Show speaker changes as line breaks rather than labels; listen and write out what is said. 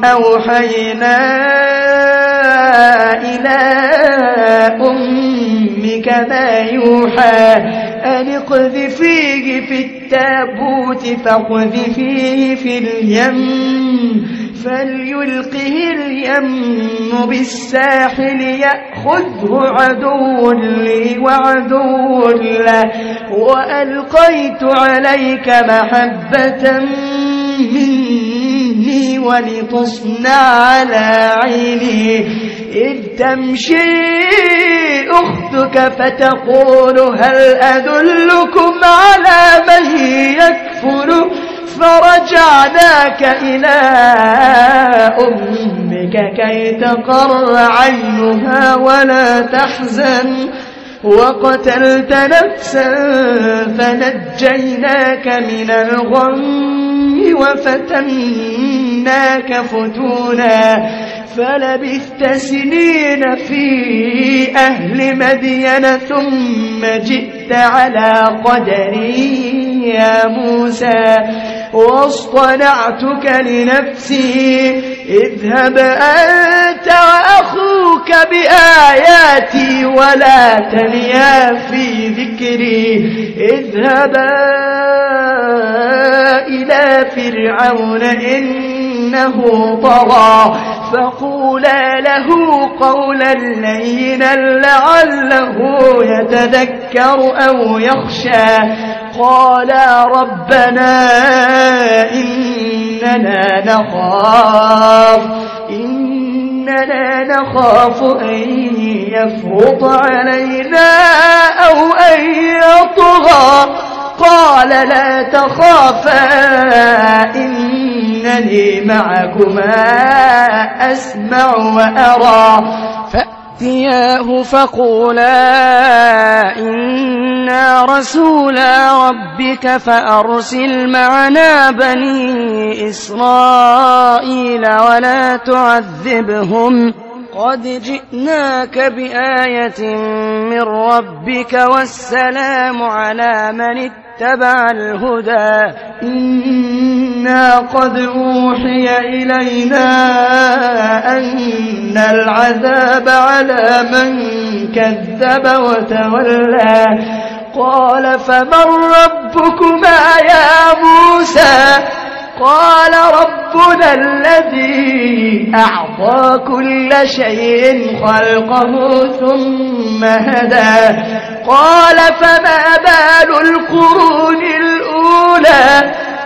أوحينا إلى أمك ما يوحى أن اقذفيه في التابوت فاقذفيه في اليم فليلقه اليم بالساحل يأخذه عدو لي وعدو له وألقيت عليك محبة مني ولتصنع على عيني إذ تمشي أختك فتقول هل أدلكم على من يكفر فرجعناك إلى أمك كي تقر عينها ولا تحزن وقتلت نفسا فنجيناك من الغم وفتناك فتونا فلبثت سنين في أهل مدين ثم جئت على قدري يا موسى واصطنعتك لنفسي اذهب أنت وأخوك بآياتي ولا تنيا في ذكري اذهبا إلى فرعون إنه طغى فقولا له قولا لينا لعله يتذكر أو يخشى قالا ربنا إننا نخاف أن يفرط علينا أو أن يطغى قال لا تخافا إنني معكما أسمع وأرى فأتياه فقولا إنا رسولا ربك فأرسل معنا بني إسرائيل ولا تعذبهم قد جئناك بآية من ربك والسلام على من اتبع الهدى إنا قد أوحي إلينا أن العذاب على من كذب وتولى قال فمن ربكما يا موسى قال ربنا الذي أعطى كل شيء خلقه ثم هدى قال فما بال القرون الأولى